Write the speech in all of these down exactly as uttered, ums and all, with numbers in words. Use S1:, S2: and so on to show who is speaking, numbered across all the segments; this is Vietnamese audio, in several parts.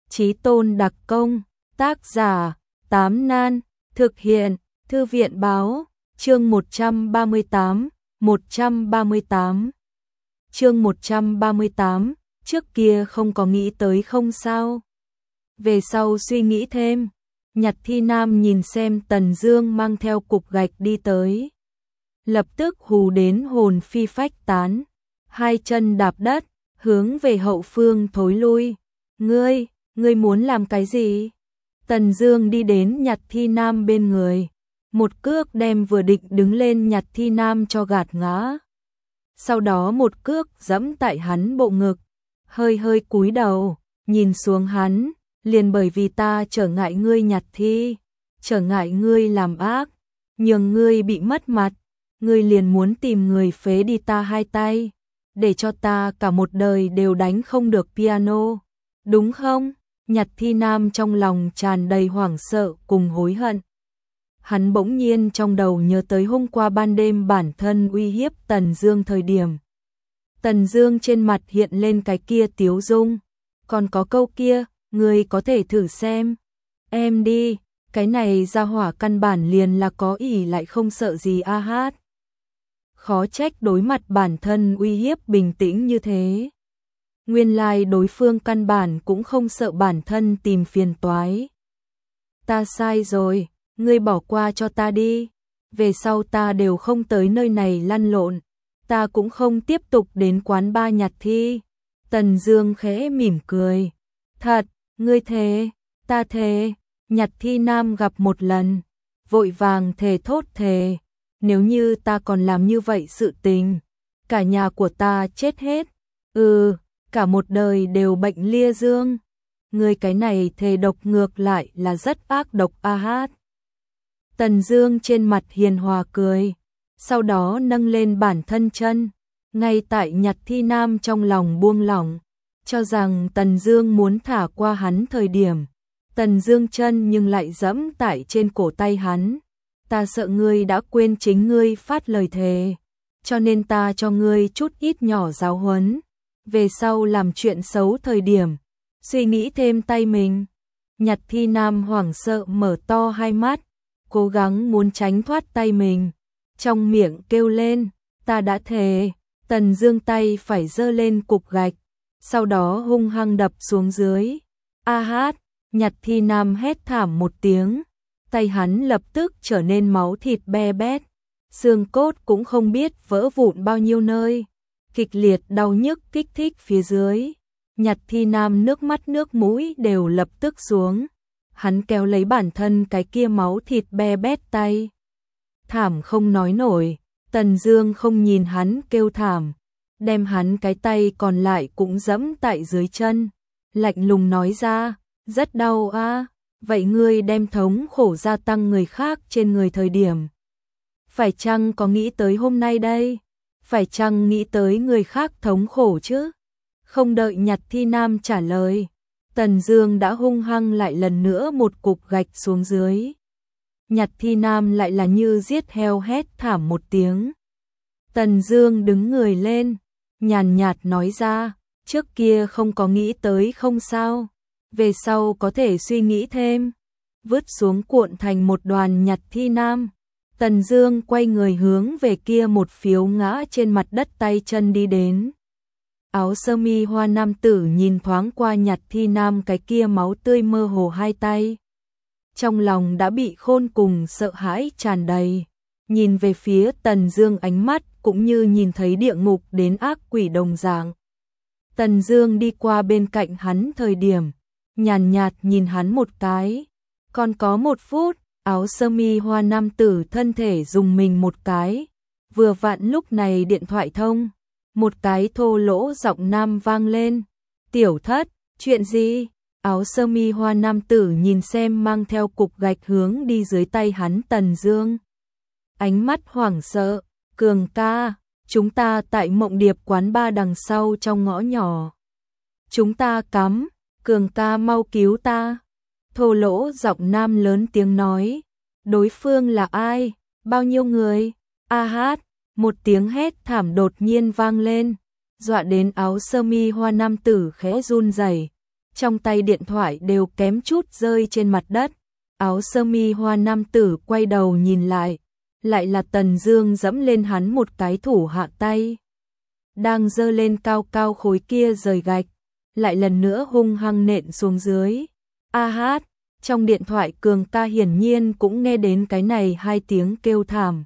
S1: Chí tôn đặc công, tác giả, Tám Nan, thực hiện, Thư viện báo, chương một trăm ba mươi tám, một trăm ba mươi tám. Chương một trăm ba mươi tám, trước kia không có nghĩ tới không sao. Về sau suy nghĩ thêm, Nhặt Thi Nam nhìn xem Tần Dương mang theo cục gạch đi tới. Lập tức hù đến hồn phi phách tán, hai chân đạp đất, hướng về hậu phương thối lui. Ngươi, ngươi muốn làm cái gì? Tần Dương đi đến Nhặt Thi Nam bên người, một cước đem vừa định đứng lên Nhặt Thi Nam cho gạt ngã. Sau đó một cước giẫm tại hắn bộ ngực, hơi hơi cúi đầu, nhìn xuống hắn, liền bởi vì ta trở ngại ngươi Nhặt Thi, trở ngại ngươi làm ác, nhường ngươi bị mất mặt, ngươi liền muốn tìm người phế đi ta hai tay, để cho ta cả một đời đều đánh không được piano, đúng không? Nhặt Thi Nam trong lòng tràn đầy hoảng sợ cùng hối hận. Hắn bỗng nhiên trong đầu nhớ tới hôm qua ban đêm bản thân uy hiếp Tần Dương thời điểm. Tần Dương trên mặt hiện lên cái kia tiếu dung, còn có câu kia, ngươi có thể thử xem. Em đi, cái này ra hỏa căn bản liền là có ỷ lại không sợ gì a hát. Khó trách đối mặt bản thân uy hiếp bình tĩnh như thế. Nguyên lai đối phương căn bản cũng không sợ bản thân tìm phiền toái. Ta sai rồi, ngươi bỏ qua cho ta đi. Về sau ta đều không tới nơi này lăn lộn, ta cũng không tiếp tục đến quán ba Nhặt Thi. Tần Dương khẽ mỉm cười. Thật, ngươi thề? Ta thề. Nhặt Thi Nam gặp một lần, vội vàng thề thốt thề. Nếu như ta còn làm như vậy sự tình, cả nhà của ta chết hết. Ừ, cả một đời đều bệnh lia dương. Ngươi cái này thề độc ngược lại là rất ác độc a hát. Tần Dương trên mặt hiền hòa cười, sau đó nâng lên bản thân chân, ngay tại Nhặt Thi Nam trong lòng buông lỏng, cho rằng Tần Dương muốn thả qua hắn thời điểm, Tần Dương chân nhưng lại giẫm tại trên cổ tay hắn. Ta sợ ngươi đã quên chính ngươi phát lời thề, cho nên ta cho ngươi chút ít nhỏ giáo huấn, về sau làm chuyện xấu thời điểm, suy nghĩ thêm tay mình. Nhặt Thi Nam hoảng sợ mở to hai mắt, cố gắng muốn tránh thoát tay mình, trong miệng kêu lên, ta đã thề. Tần Dương tay phải giơ lên cục gạch, sau đó hung hăng đập xuống dưới. A hát, Nhặt Thi Nam hét thảm một tiếng, tay hắn lập tức trở nên máu thịt be bét, xương cốt cũng không biết vỡ vụn bao nhiêu nơi, kịch liệt đau nhức kích thích phía dưới. Nhặt Thi Nam nước mắt nước mũi đều lập tức xuống, hắn kéo lấy bản thân cái kia máu thịt be bét tay, thảm không nói nổi. Tần Dương không nhìn hắn kêu thảm, đem hắn cái tay còn lại cũng giẫm tại dưới chân, lạnh lùng nói ra, rất đau a. À? Vậy ngươi đem thống khổ gia tăng người khác trên người thời điểm, phải chăng có nghĩ tới hôm nay đây? Phải chăng nghĩ tới người khác thống khổ chứ? Không đợi Nhặt Thi Nam trả lời, Tần Dương đã hung hăng lại lần nữa một cục gạch xuống dưới. Nhặt Thi Nam lại là như giết heo hét thảm một tiếng. Tần Dương đứng người lên, nhàn nhạt nói ra, trước kia không có nghĩ tới không sao, về sau có thể suy nghĩ thêm. Vứt xuống cuộn thành một đoàn Nhặt Thi Nam, Tần Dương quay người hướng về kia một phiếu ngã trên mặt đất tay chân đi đến. Áo sơ mi hoa nam tử nhìn thoáng qua Nhặt Thi Nam cái kia máu tươi mơ hồ hai tay, trong lòng đã bị khôn cùng sợ hãi tràn đầy, nhìn về phía Tần Dương ánh mắt cũng như nhìn thấy địa ngục đến ác quỷ đồng dạng. Tần Dương đi qua bên cạnh hắn thời điểm, nhàn nhạt nhìn hắn một cái, còn có một phút. Áo sơ mi hoa nam tử thân thể dùng mình một cái, vừa vặn lúc này điện thoại thông, một cái thô lỗ giọng nam vang lên, tiểu thất, chuyện gì? Áo sơ mi hoa nam tử nhìn xem mang theo cục gạch hướng đi dưới tay hắn Tần Dương, ánh mắt hoảng sợ, Cường ca, chúng ta tại Mộng Điệp quán ba đằng sau trong ngõ nhỏ, chúng ta cắm, Cường ca mau cứu ta. Thô lỗ giọng nam lớn tiếng nói, đối phương là ai, bao nhiêu người? A hát, một tiếng hét thảm đột nhiên vang lên, dọa đến áo sơ mi hoa nam tử khẽ run rẩy, trong tay điện thoại đều kém chút rơi trên mặt đất. Áo sơ mi hoa nam tử quay đầu nhìn lại, lại là Tần Dương giẫm lên hắn một cái thủ hạ tay. Đang giơ lên cao cao khối kia rời gạch, lại lần nữa hung hăng nện xuống dưới. A hát, trong điện thoại Cường ca hiển nhiên cũng nghe đến cái này hai tiếng kêu thảm.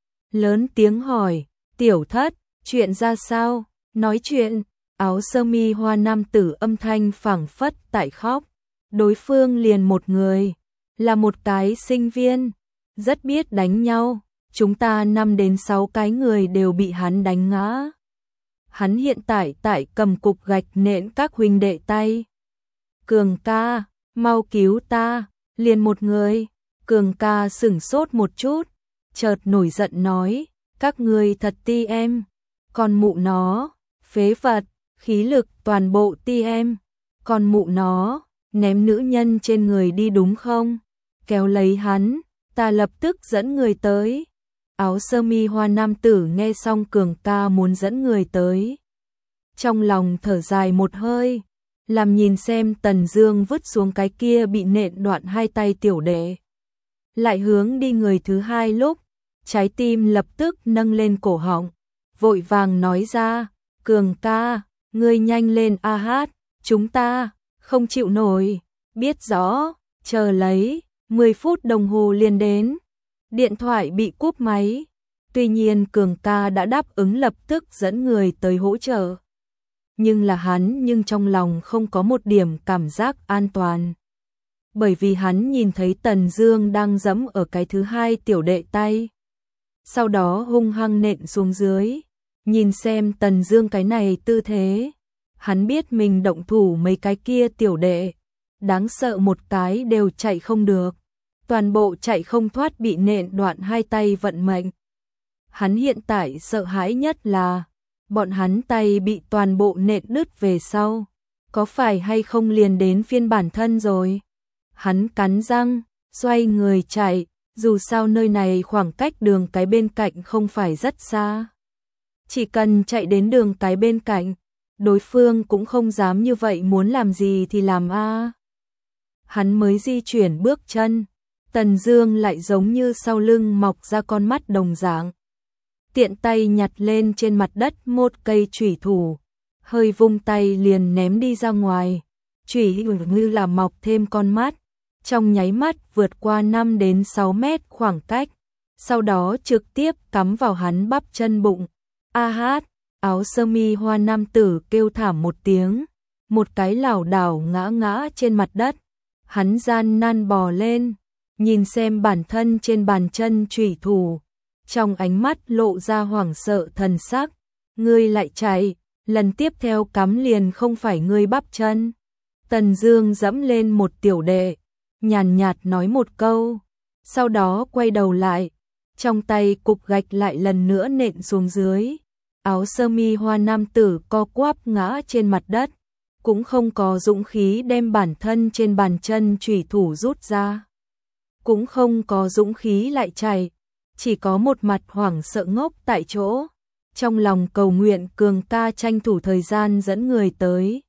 S1: Lớn tiếng hỏi, tiểu thất, chuyện ra sao? Nói chuyện, áo sơ mi hoa nam tử âm thanh phảng phất tại khóc. Đối phương liền một người, là một cái sinh viên, rất biết đánh nhau. Chúng ta năm đến sáu cái người đều bị hắn đánh ngã. Hắn hiện tại tại cầm cục gạch nện các huynh đệ tay. Cường ca, mau cứu ta, liền một người. Cường ca sửng sốt một chút, chợt nổi giận nói, các ngươi thật ti em, còn mụ nó, phế vật, khí lực toàn bộ ti em, còn mụ nó, ném nữ nhân trên người đi đúng không? Kéo lấy hắn, ta lập tức dẫn người tới. Áo sơ mi hoa nam tử nghe xong Cường ca muốn dẫn người tới, trong lòng thở dài một hơi, làm nhìn xem Tần Dương vứt xuống cái kia bị nện đoạn hai tay tiểu đệ. Lại hướng đi người thứ hai lúc, trái tim lập tức nâng lên cổ họng, vội vàng nói ra, Cường ca, ngươi nhanh lên a hát, chúng ta không chịu nổi, biết rõ, chờ lấy, mười phút đồng hồ liền đến. Điện thoại bị cúp máy, tuy nhiên Cường ca đã đáp ứng lập tức dẫn người tới hỗ trợ. Nhưng là hắn nhưng trong lòng không có một điểm cảm giác an toàn. Bởi vì hắn nhìn thấy Tần Dương đang giẫm ở cái thứ hai tiểu đệ tay. Sau đó hung hăng nện xuống dưới. Nhìn xem Tần Dương cái này tư thế, hắn biết mình động thủ mấy cái kia tiểu đệ, đáng sợ một cái đều chạy không được. Toàn bộ chạy không thoát bị nện đoạn hai tay vận mệnh. Hắn hiện tại sợ hãi nhất là bọn hắn tay bị toàn bộ nện đứt về sau, có phải hay không liền đến phiên bản thân rồi. Hắn cắn răng, xoay người chạy, dù sao nơi này khoảng cách đường cái bên cạnh không phải rất xa. Chỉ cần chạy đến đường cái bên cạnh, đối phương cũng không dám như vậy muốn làm gì thì làm a. Hắn mới di chuyển bước chân, Tần Dương lại giống như sau lưng mọc ra con mắt đồng dạng. Tiện tay nhặt lên trên mặt đất một cây chủy thủ, hơi vung tay liền ném đi ra ngoài. Chủy như là mọc thêm con mắt, trong nháy mắt vượt qua năm đến sáu mét khoảng cách, sau đó trực tiếp cắm vào hắn bắp chân bụng. A hát, áo sơ mi hoa nam tử kêu thảm một tiếng, một cái lảo đảo ngã ngã trên mặt đất. Hắn gian nan bò lên, nhìn xem bản thân trên bàn chân chủy thủ, trong ánh mắt lộ ra hoảng sợ thần sắc. Ngươi lại chạy, lần tiếp theo cắm liền không phải ngươi bắp chân. Tần Dương dẫm lên một tiểu đệ, nhàn nhạt nói một câu, sau đó quay đầu lại, trong tay cục gạch lại lần nữa nện xuống dưới. Áo sơ mi hoa nam tử co quắp ngã trên mặt đất, cũng không có dũng khí đem bản thân trên bàn chân chủy thủ rút ra, cũng không có dũng khí lại chạy, chỉ có một mặt hoảng sợ ngốc tại chỗ, trong lòng cầu nguyện Cường ca tranh thủ thời gian dẫn người tới.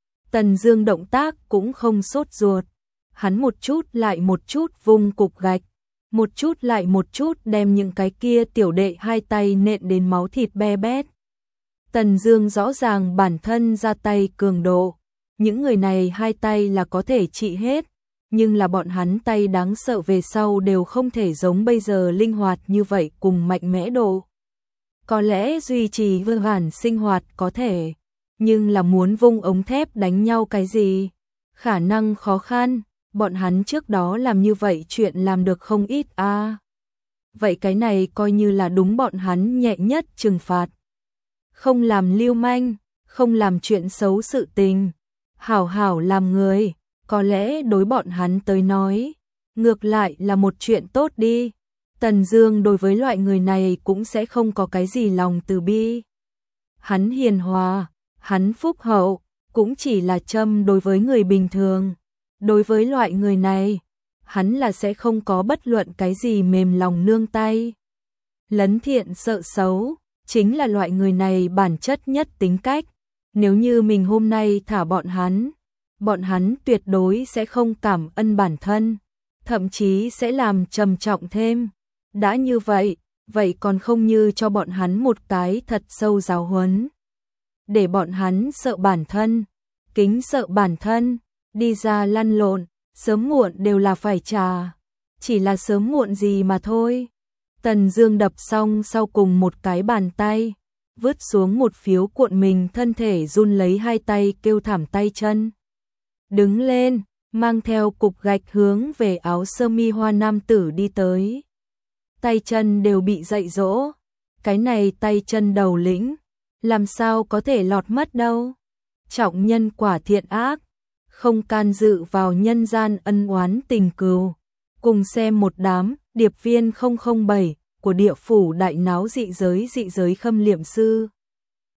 S1: Tần Dương động tác cũng không sốt ruột, hắn một chút lại một chút vung cục gạch, một chút lại một chút đem những cái kia tiểu đệ hai tay nện đến máu thịt be bét. Tần Dương rõ ràng bản thân ra tay cường độ, những người này hai tay là có thể trị hết, nhưng là bọn hắn tay đáng sợ về sau đều không thể giống bây giờ linh hoạt như vậy cùng mạnh mẽ độ. Có lẽ duy trì vơ vàn sinh hoạt có thể, nhưng là muốn vung ống thép đánh nhau cái gì, khả năng khó khăn, bọn hắn trước đó làm như vậy chuyện làm được không ít a. À. Vậy cái này coi như là đúng bọn hắn nhẹ nhất trừng phạt. Không làm lưu manh, không làm chuyện xấu sự tình, hảo hảo làm người, có lẽ đối bọn hắn tới nói, ngược lại là một chuyện tốt đi. Tần Dương đối với loại người này cũng sẽ không có cái gì lòng từ bi. Hắn hiền hòa, hắn phúc hậu, cũng chỉ là châm đối với người bình thường. Đối với loại người này, hắn là sẽ không có bất luận cái gì mềm lòng nương tay. Lấn thiện sợ xấu, chính là loại người này bản chất nhất tính cách. Nếu như mình hôm nay thả bọn hắn, bọn hắn tuyệt đối sẽ không cảm ơn bản thân, thậm chí sẽ làm trầm trọng thêm. Đã như vậy, vậy còn không như cho bọn hắn một cái thật sâu giáo huấn. Để bọn hắn sợ bản thân, kính sợ bản thân, đi ra lăn lộn, sớm muộn đều là phải trả. Chỉ là sớm muộn gì mà thôi. Tần Dương đập xong sau cùng một cái bàn tay, vứt xuống một phiếu cuộn mình, thân thể run lấy hai tay kêu thảm tay chân. Đứng lên, mang theo cục gạch hướng về áo sơ mi hoa nam tử đi tới. Tay chân đều bị dạy dỗ, cái này tay chân đầu lĩnh, làm sao có thể lọt mất đâu. Trọng nhân quả thiện ác, không can dự vào nhân gian ân oán tình cừu. Cùng xem một đám điệp viên không không bảy của địa phủ đại náo dị giới dị giới khâm liệm sư.